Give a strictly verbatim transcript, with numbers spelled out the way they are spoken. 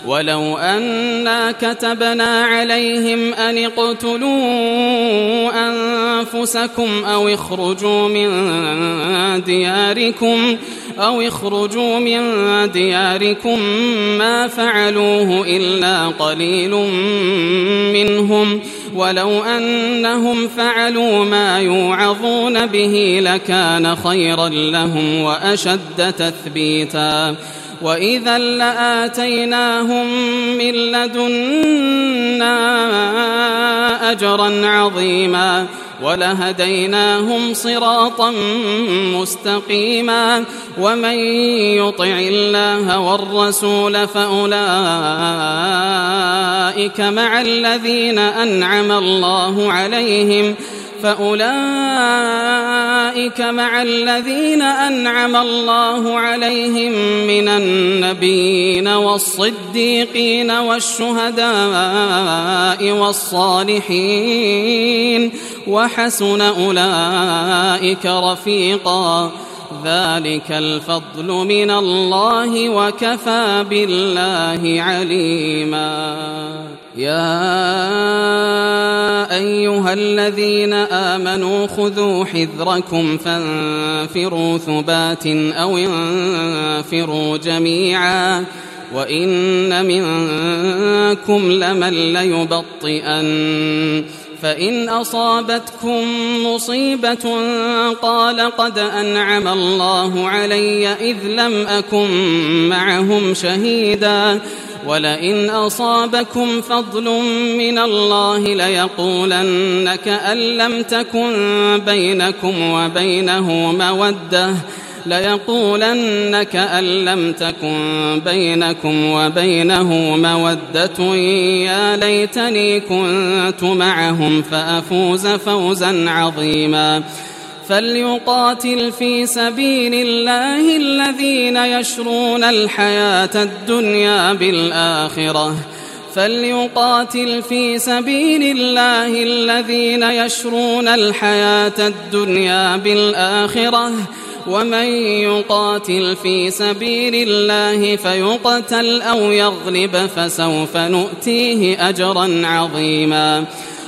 ولو أنا كتبنا عليهم أن اقتلوا أنفسكم أو اخرجوا من دياركم أو اخرجوا من دياركم ما فعلوه إلا قليل منهم ولو أنهم فعلوا ما يوعظون به لكان خيرا لهم وأشد تثبيتا وإذا لآتيناهم من لدنا أجرا عظيما ولهديناهم صراطا مستقيما ومن يطع الله والرسول فأولئك مع الذين أنعم الله عليهم فأولئك مع الذين أنعم الله عليهم من النبيين والصديقين والشهداء والصالحين وحسن أولئك رفيقا ذلك الفضل من الله وكفى بالله عليما يا أيها الذين آمنوا خذوا حذركم فانفروا ثبات أو انفروا جميعا وإن منكم لمن ليبطئن فإن أصابتكم مصيبة قال قد أنعم الله علي إذ لم أكن معهم شهيدا ولئن أصابكم فضل من الله ليقولن كأن لم تكن بينكم وبينه مودة ليقولن كأن لم تكن بينكم وبينه مودة يا ليتني كنت معهم فأفوز فوزا عظيما فليقاتل في سبيل الله الذين يشرون الحياة الدنيا بالآخرة فليقاتل في سبيل الله الذين يشرون الحياة الدنيا بالآخرة ومن يقاتل في سبيل الله فيقتل أو يغلب فسوف نؤتيه أجرا عظيما